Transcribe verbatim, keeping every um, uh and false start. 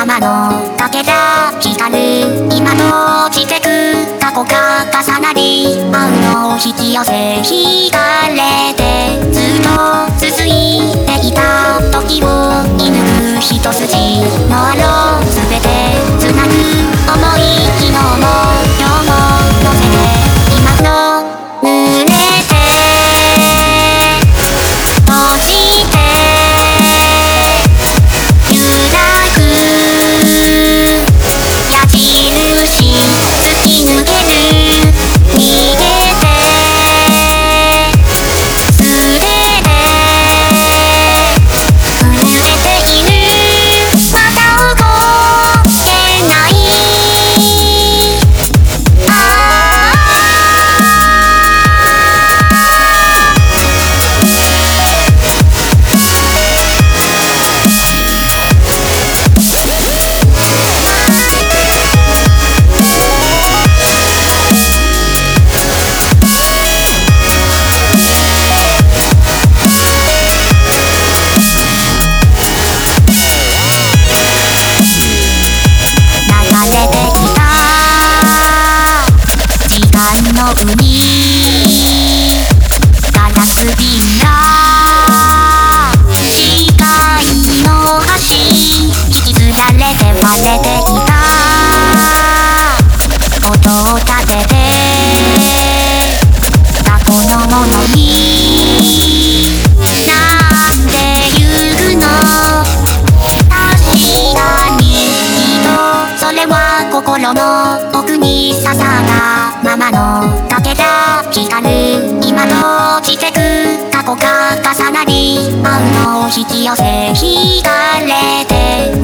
まのかけら光る今の季節過去が重なり愛の引き寄せ惹かれてずっと続いていた時を射抜く一筋のアロー全てつなぐ想い昨日も今日も乗せて今の濡れて閉じて揺らぐ矢印突き抜ける逃げてすれて震えているまだ動けないの海ガラス瓶が視界の端引きずられて割れてきた音を立てて過去のものになんで言うの確かにきっとそれは心の奥に刺さったままのかけら光る今の季節過去が重なり愛の引き寄せ惹かれて